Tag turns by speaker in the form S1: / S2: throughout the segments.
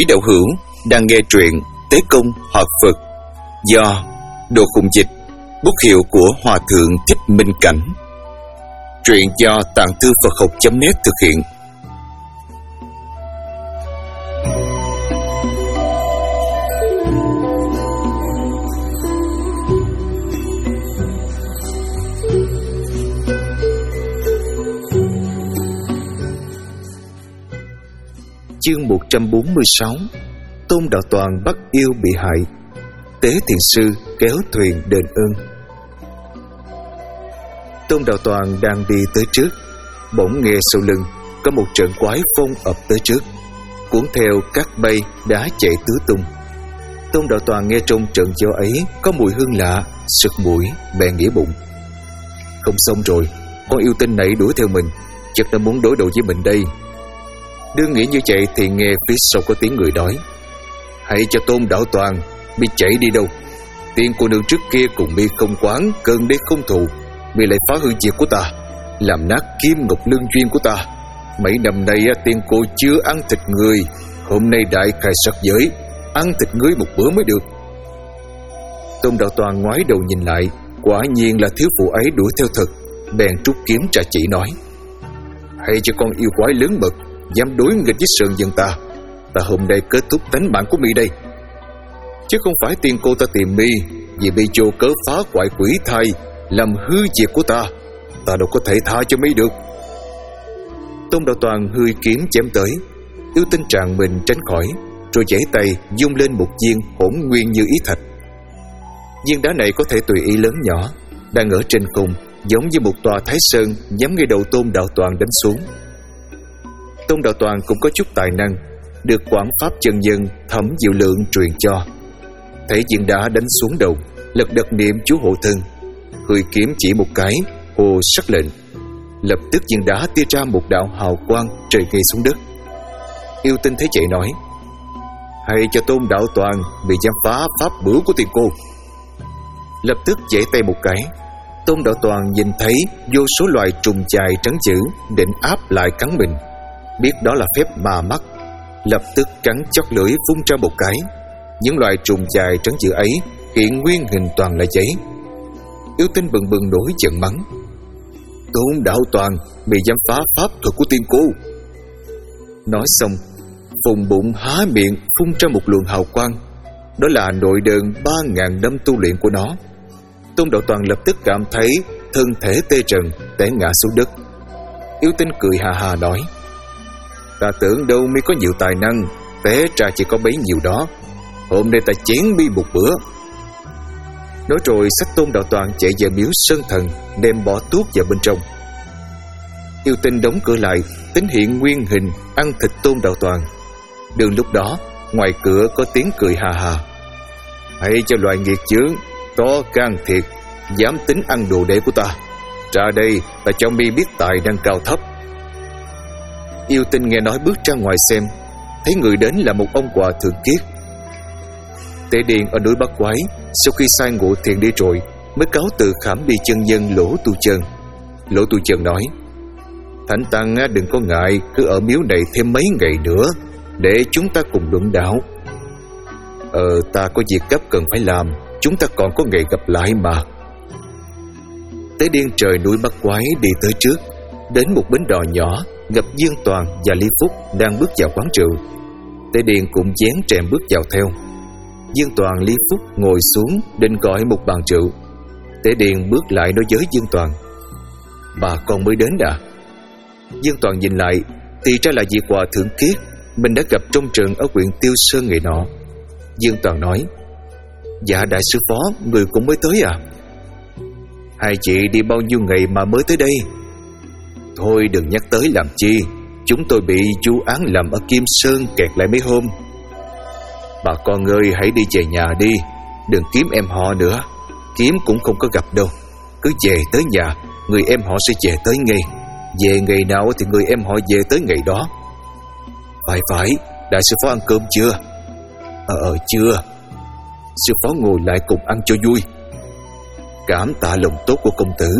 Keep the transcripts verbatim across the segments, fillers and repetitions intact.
S1: Quý đạo hữu đang nghe truyện Tế Công Họ Phật do Đồ Khùng Dịch, bút hiệu của Hòa Thượng Thích Minh Cảnh. Truyện do Tạng Thư Phật Học chấm net thực hiện. Chương một trăm bốn mươi sáu. Tôn Đạo Toàn bắt yêu bị hại, Tế Thiền Sư kéo thuyền đền ơn. Tôn Đạo Toàn đang đi tới trước, bỗng nghe sau lưng có một trận quái phong ập tới trước, cuốn theo cát bay đá chạy tứ tung. Tôn Đạo Toàn nghe trong trận gió ấy có mùi hương lạ, sực mũi, bèn nghĩ bụng: không xong rồi, con yêu tinh này đuổi theo mình, chắc đã muốn đối đầu với mình đây. Đương nghĩ như vậy thì nghe phía sau có tiếng người nói: hãy cho Tôn Đạo Toàn, mi chạy đi đâu? Tiên cô nương trước kia cùng mi không quán, cơn đế không thù, mi lại phá hư việc của ta, làm nát kim ngọc lương duyên của ta. Mấy năm nay tiên cô chưa ăn thịt người, hôm nay đại khai sắc giới, ăn thịt ngươi một bữa mới được. Tôn Đạo Toàn ngoái đầu nhìn lại, quả nhiên là thiếu phụ ấy đuổi theo thật, bèn trút kiếm trả chỉ nói: hãy cho con yêu quái lớn mật, dám đối nghịch với Sơn Dân ta, ta hôm nay kết thúc tánh mạng của mi đây. Chứ không phải tiên cô ta tìm mi vì bị vô cớ phá hoại quỷ thai, làm hư việc của ta, ta đâu có thể tha cho mi được. Tôn Đạo Toàn hươi kiếm chém tới, yêu tinh tràn mình tránh khỏi, rồi giãy tay dung lên một viên hỗn nguyên như ý thạch. Viên đá này có thể tùy ý lớn nhỏ, đang ở trên cùng, giống như một tòa Thái Sơn nhắm ngay đầu Tôn Đạo Toàn đánh xuống. Tôn Đạo Toàn cũng có chút tài năng, được Quảng Pháp chân nhân Thẩm Diệu Lượng truyền cho. Thấy viên đá đánh xuống đầu, lật đật niệm chú hộ thân, hười kiếm chỉ một cái, hồ sắc lệnh. Lập tức viên đá tia ra một đạo hào quang trời ngay xuống đất. Yêu tinh thấy vậy nói: hãy cho Tôn Đạo Toàn bị dám phá pháp bửu của tiền cô. Lập tức giãy tay một cái, Tôn Đạo Toàn nhìn thấy vô số loài trùng chài trắng chữ định áp lại cắn mình, biết đó là phép ma mắt, lập tức cắn chót lưỡi phun ra một cái. Những loài trùng chài trắng chữ ấy hiện nguyên hình toàn là giấy. Yêu tinh bừng bừng nổi giận mắng: Tôn Đạo Toàn bị dám phá pháp thuật của tiên cô. Nói xong, phùng bụng há miệng phun ra một luồng hào quang, đó là nội đơn ba ngàn năm tu luyện của nó. Tôn Đạo Toàn lập tức cảm thấy thân thể tê trần, té ngã xuống đất. Yêu tinh cười hà hà nói: ta tưởng đâu mới có nhiều tài năng, té ra chỉ có bấy nhiêu đó, hôm nay ta chén bi một bữa. Nói rồi xách Tôn Đạo Toàn chạy về miếu Sơn Thần, đem bỏ thuốc vào bên trong. Yêu tinh đóng cửa lại, tính hiện nguyên hình ăn thịt Tôn Đạo Toàn. Đường lúc đó ngoài cửa có tiếng cười hà hà: hãy cho loài nghiệt chướng, to gan thiệt, dám tính ăn đồ đệ của ta, ra đây ta cho mi biết tài năng cao thấp. Yêu tinh nghe nói bước ra ngoài xem, thấy người đến là một ông Hòa Thượng Kiết. Tế Điền ở núi Bắc Quái sau khi sai ngộ thiền đi rồi mới cáo từ khảm đi chân nhân Lỗ Tu Chân. Lỗ Tu Chân nói: Thánh Tăng đừng có ngại, cứ ở miếu này thêm mấy ngày nữa để chúng ta cùng luận đạo. Ờ ta có việc gấp cần phải làm, chúng ta còn có ngày gặp lại mà. Tế Điền trời núi Bắc Quái đi tới trước, đến một bến đò nhỏ gặp Dương Toàn và Lý Phúc đang bước vào quán rượu. Tế Điền cũng dán rèm bước vào theo. Dương Toàn, Lý Phúc ngồi xuống định gọi một bàn rượu. Tế Điền bước lại nói với Dương Toàn: bà con mới đến à? Dương Toàn nhìn lại thì ra là vị Hòa Thượng Kiết mình đã gặp trong trường ở huyện Tiêu Sơn ngày nọ. Dương Toàn nói: dạ đại sư phó, người cũng mới tới à? Hai chị đi bao nhiêu ngày mà mới tới đây? Thôi đừng nhắc tới làm chi, chúng tôi bị chú án làm ở Kim Sơn kẹt lại mấy hôm. Bà con ơi, hãy đi về nhà đi, đừng kiếm em họ nữa, kiếm cũng không có gặp đâu. Cứ về tới nhà, người em họ sẽ về tới ngay. Về ngày nào thì người em họ về tới ngày đó. Phải phải, đại sư phó ăn cơm chưa? Ờ ờ chưa. Sư phó ngồi lại cùng ăn cho vui. Cảm tạ lòng tốt của công tử.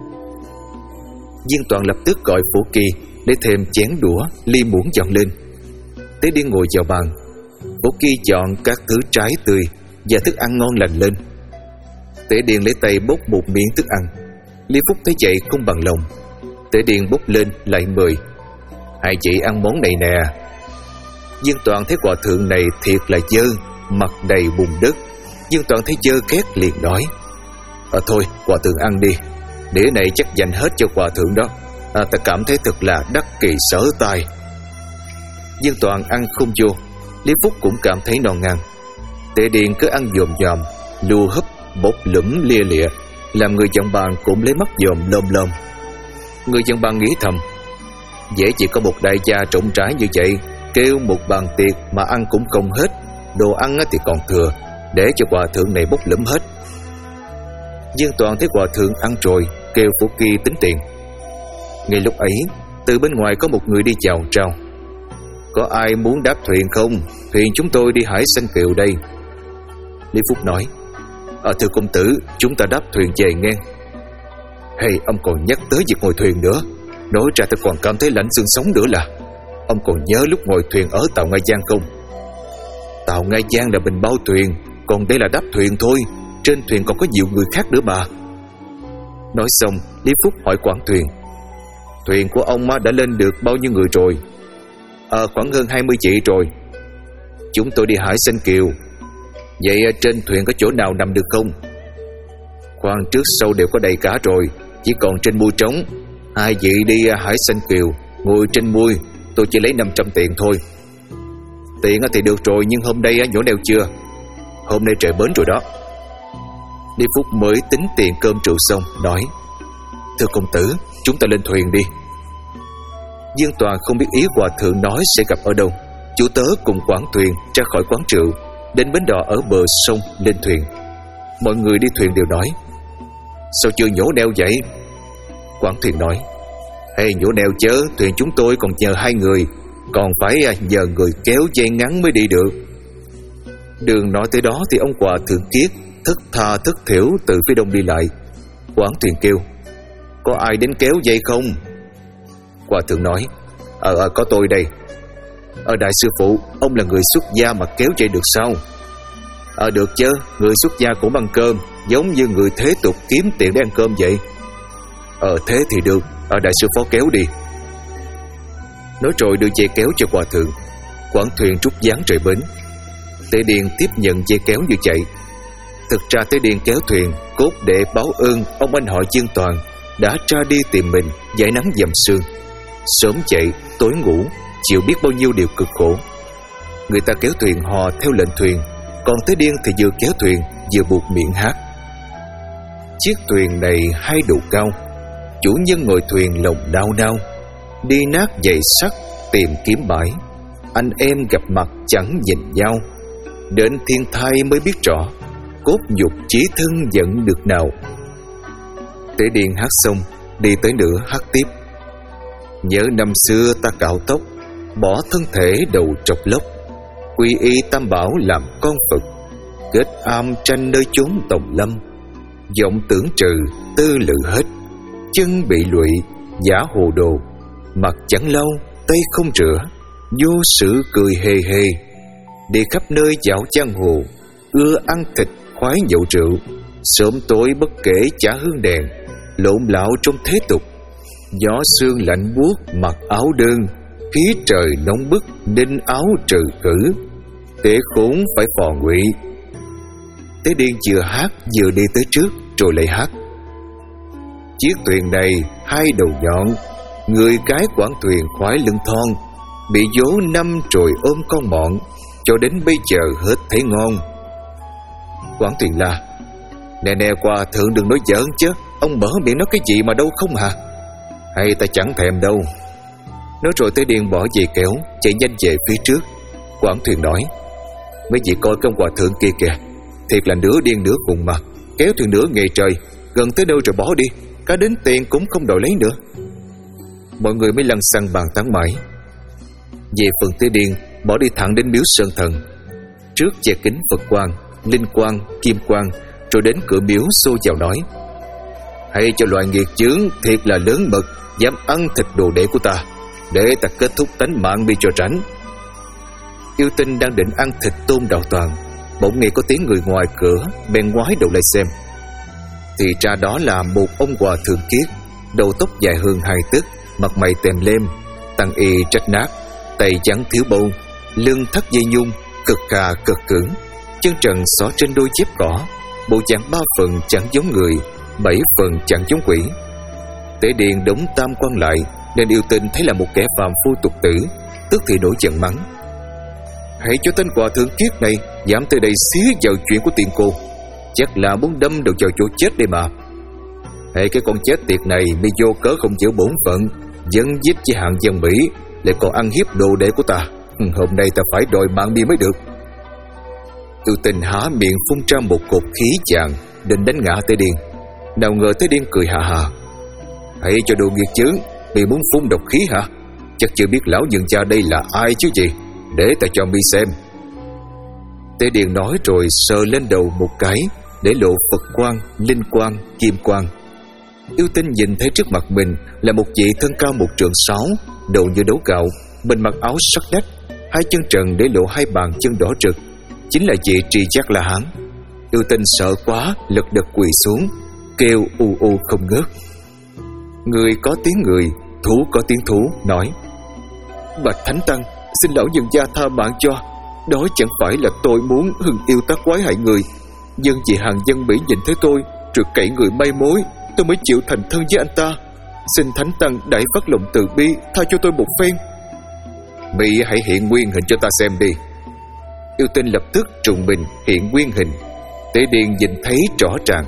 S1: Dương Toàn lập tức gọi Phổ Kỳ để thêm chén đũa, ly muỗng dọn lên. Tế Điên ngồi vào bàn. Phú Kỳ dọn các thứ trái tươi và thức ăn ngon lành lên. Tế Điền lấy tay bốc một miếng thức ăn. Lý Phúc thấy vậy không bằng lòng. Tế Điền bốc lên lại mời: "Hai chị ăn món này nè." Dương Toàn thấy hòa thượng này thiệt là dơ, mặt đầy bùn đất. Dương Toàn thấy dơ ghét liền nói: "Ờ thôi, hòa thượng ăn đi. Đĩa này chắc dành hết cho hòa thượng đó. À, ta cảm thấy thật là đắc kỳ sở tài." Dương Toàn ăn không vô. Lý Phúc cũng cảm thấy non ngang. Tế Điền cứ ăn dòm dòm, lù húp, bốc lửm lia lịa, làm người dân bàn cũng lấy mắt dòm lom lom. Người dân bàn nghĩ thầm: dễ chỉ có một đại gia trộm trái như vậy, kêu một bàn tiệc mà ăn cũng không hết. Đồ ăn thì còn thừa, để cho hòa thượng này bốc lửm hết. Dương Toàn thấy hòa thượng ăn rồi, kêu Phú Kỳ tính tiền. Ngay lúc ấy, từ bên ngoài có một người đi chào trao: "Có ai muốn đáp thuyền không? Thuyền chúng tôi đi Hải Xanh Kiều đây." Lý Phúc nói: "À, thưa công tử, chúng ta đáp thuyền về nghe." "Hay, ông còn nhắc tới việc ngồi thuyền nữa. Nói ra tôi còn cảm thấy lạnh xương sống nữa là. Ông còn nhớ lúc ngồi thuyền ở tàu Nga Giang không?" "Tàu Nga Giang là mình bao thuyền, còn đây là đáp thuyền thôi. Trên thuyền còn có nhiều người khác nữa mà." Nói xong, Lý Phúc hỏi quản thuyền: "Thuyền của ông đã lên được bao nhiêu người rồi?" "À, khoảng hơn hai mươi chị rồi." "Chúng tôi đi Hải Xanh Kiều. Vậy trên thuyền có chỗ nào nằm được không?" "Khoang trước sau đều có đầy cả rồi, chỉ còn trên mui trống. Hai vị đi Hải Xanh Kiều, ngồi trên mui, tôi chỉ lấy năm trăm tiền thôi." "Tiền thì được rồi, nhưng hôm nay nhổ neo chưa?" "Hôm nay trời bến rồi đó." Lý Phúc mới tính tiền cơm rượu xong, nói: "Thưa công tử, chúng ta lên thuyền đi." Dương Toàn không biết ý hòa thượng nói sẽ gặp ở đâu. Chủ tớ cùng quản thuyền ra khỏi quán rượu, đến bến đò ở bờ sông lên thuyền. Mọi người đi thuyền đều nói: "Sao chưa nhổ neo vậy?" Quản thuyền nói: "Hay nhổ neo chớ, thuyền chúng tôi còn nhờ hai người, còn phải nhờ người kéo dây ngắn mới đi được." Đường nói tới đó thì ông hòa thượng Kiết thất tha thất thểu từ phía đông đi lại. Quản thuyền kêu: "Có ai đến kéo dây không?" Hòa thượng nói: Ờ, ờ có tôi đây." "Ờ đại sư phụ, ông là người xuất gia mà kéo dây được sao?" "Ờ được chứ, người xuất gia cũng ăn cơm, giống như người thế tục kiếm tiền để ăn cơm vậy." "Ờ thế thì được, ở đại sư phó kéo đi." Nói rồi đưa dây kéo cho hòa thượng. Quản thuyền trút dáng rời bến. Tế Điền tiếp nhận dây kéo như chạy. Thực ra Tế Điền kéo thuyền cốt để báo ơn ông anh họ Dương Toàn đã ra đi tìm mình dải nắng dầm sương. Sớm dậy tối ngủ, chịu biết bao nhiêu điều cực khổ. Người ta kéo thuyền hò theo lệnh thuyền, còn Tế Điền thì vừa kéo thuyền vừa buộc miệng hát. Chiếc thuyền này hai độ cao, chủ nhân ngồi thuyền lòng đau đau, đi nát giày sắt tìm kiếm bãi, anh em gặp mặt chẳng nhìn nhau, đến thiên thai mới biết rõ, cốt nhục chí thân giận được nào. Tế Điền hát xong, đi tới nữa hát tiếp: Nhớ năm xưa ta cạo tóc, bỏ thân thể đầu trọc lốc, quy y tam bảo làm con Phật, kết am tranh nơi chốn tòng lâm, vọng tưởng trừ tư lự hết, chân bị lụy giả hồ đồ, mặt chẳng lau tay không rửa, vô sự cười hề hề, đi khắp nơi dạo giang hồ, ưa ăn thịt khoái nhậu rượu, sớm tối bất kể chả hương đèn, lộn lạo trong thế tục, gió sương lạnh buốt mặc áo đơn, khí trời nóng bức nên áo trừ cử, kẻ khốn phải phò ngụy. Tế Điền vừa hát vừa đi tới trước rồi lại hát: Chiếc thuyền này hai đầu nhọn, người cái quản thuyền khoái lưng thon, bị vố năm rồi ôm con mọn, cho đến bây giờ hết thấy ngon. Quản thuyền la: Nè nè hòa thượng đừng nói giỡn chứ, ông mở miệng nói cái gì mà đâu không hả? Hay ta chẳng thèm đâu. Nói rồi Tế Điền bỏ dây kéo chạy nhanh về phía trước. Quản thuyền nói: Mấy vị coi cái ông hòa thượng kia kìa, thiệt là nửa điên nửa khùng mà, kéo thuyền nửa ngày trời, gần tới đâu rồi bỏ đi, cả đến tiền cũng không đòi lấy nữa. Mọi người mới lăn xăng bàn tán mãi. Về phần Tế Điền bỏ đi thẳng đến miếu Sơn Thần. Trước che kính Phật quang, Linh quang, Kim quang, rồi đến cửa miếu xô vào nói: Hay cho loài nghiệt chướng thiệt là lớn mật, dám ăn thịt đồ đệ của ta, để ta kết thúc tánh mạng đi cho tránh. Yêu Tinh đang định ăn thịt Tôn Đạo Toàn, bỗng nghe có tiếng người ngoài cửa, bèn ngoái đầu lại xem. Thì ra đó là một ông hòa thượng kiết, đầu tóc dài hơn hai tấc, mặt mày tèm lem, tăng y rách nát, tay trắng thiếu bông, lưng thắt dây nhung, cực khà cực cứng, chân trần xỏ trên đôi dép cỏ, bộ dạng ba phần chẳng giống người, bảy phần chẳng giống quỷ. Tế Điền đống tam quan lại, nên Yêu Tinh thấy là một kẻ phàm phu tục tử, tức thì nổi giận mắng: hãy cho tên hòa thượng kiết này dám tới đây xía vào chuyện của tiền cô, chắc là muốn đâm đầu vào chỗ chết đây mà. Hãy cái con chết tiệt này mi vô cớ không giữ bổn phận, dẫn giết với hạng dân Mỹ, lại còn ăn hiếp đồ đệ của ta. Hôm nay ta phải đòi mạng mi mới được. Yêu Tinh há miệng phun ra một cột khí vàng, định đánh ngã Tế Điền. Nào ngờ Tế Điền cười hà hà: hãy cho đồ nghiệt chướng, mi muốn phun độc khí hả? Chắc chưa biết lão nhân gia đây là ai chứ gì, để ta cho mi xem. Tế Điền nói rồi sờ lên đầu một cái, để lộ Phật quang, linh quang, kim quang. Yêu Tinh nhìn thấy trước mặt mình là một vị thân cao một trượng sáu, đầu như đấu gạo, bên mặc áo sắc nách, hai chân trần để lộ hai bàn chân đỏ rực, chính là vị Trì Giác La Hán. Yêu Tinh sợ quá, lật đật quỳ xuống, kêu u u không ngớt. Người có tiếng người, thú có tiếng thú, nói: bạch Thánh Tăng, xin lão nhân gia tha mạng cho. Đó chẳng phải là tôi muốn hưng yêu tác quái hại người, nhưng vì hàng dân Mỹ nhìn thấy tôi rồi cậy người may mối, tôi mới chịu thành thân với anh ta. Xin Thánh Tăng đại phát lòng từ bi, tha cho tôi một phen. Mi hãy hiện nguyên hình cho ta xem đi. Yêu Tinh lập tức trùng mình hiện nguyên hình. Tế Điền nhìn thấy rõ ràng.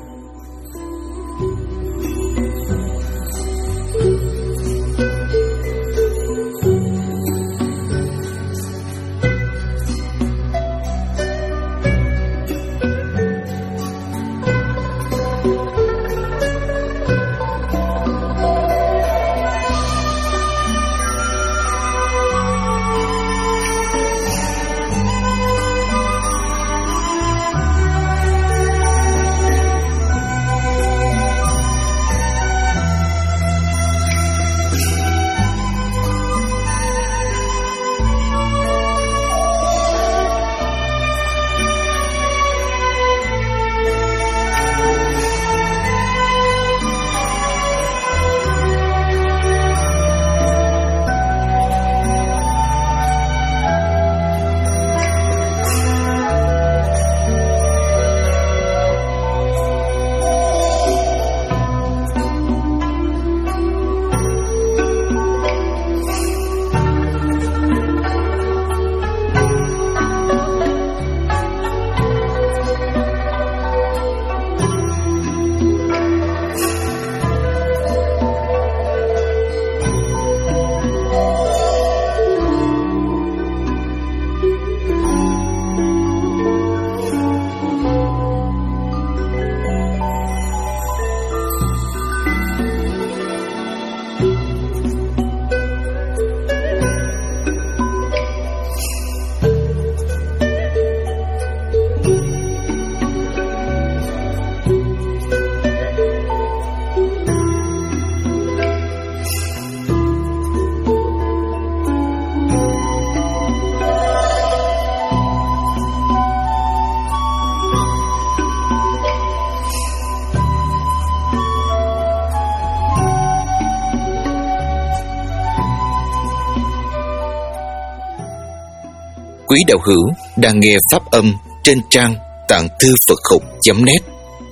S1: Quý đạo hữu đang nghe pháp âm trên trang tạng thư Phật học chấm net.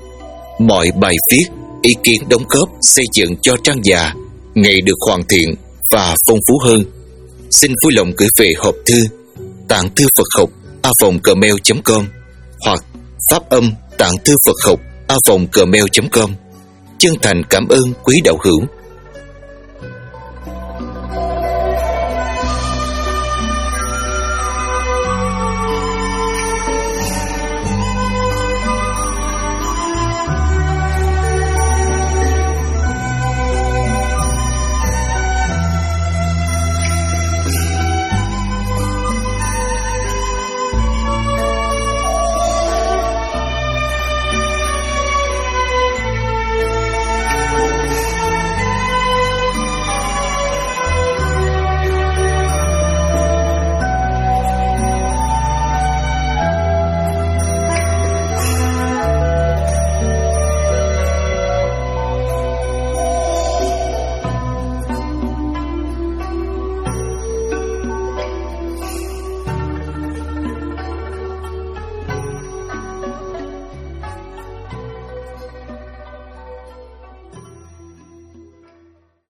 S1: Mọi bài viết, ý kiến đóng góp xây dựng cho trang già ngày được hoàn thiện và phong phú hơn. Xin vui lòng gửi về hộp thư tạng thư Phật học a vòng gmail chấm com hoặc pháp âm tạng thư Phật học a vòng gmail chấm com. Chân thành cảm ơn quý đạo hữu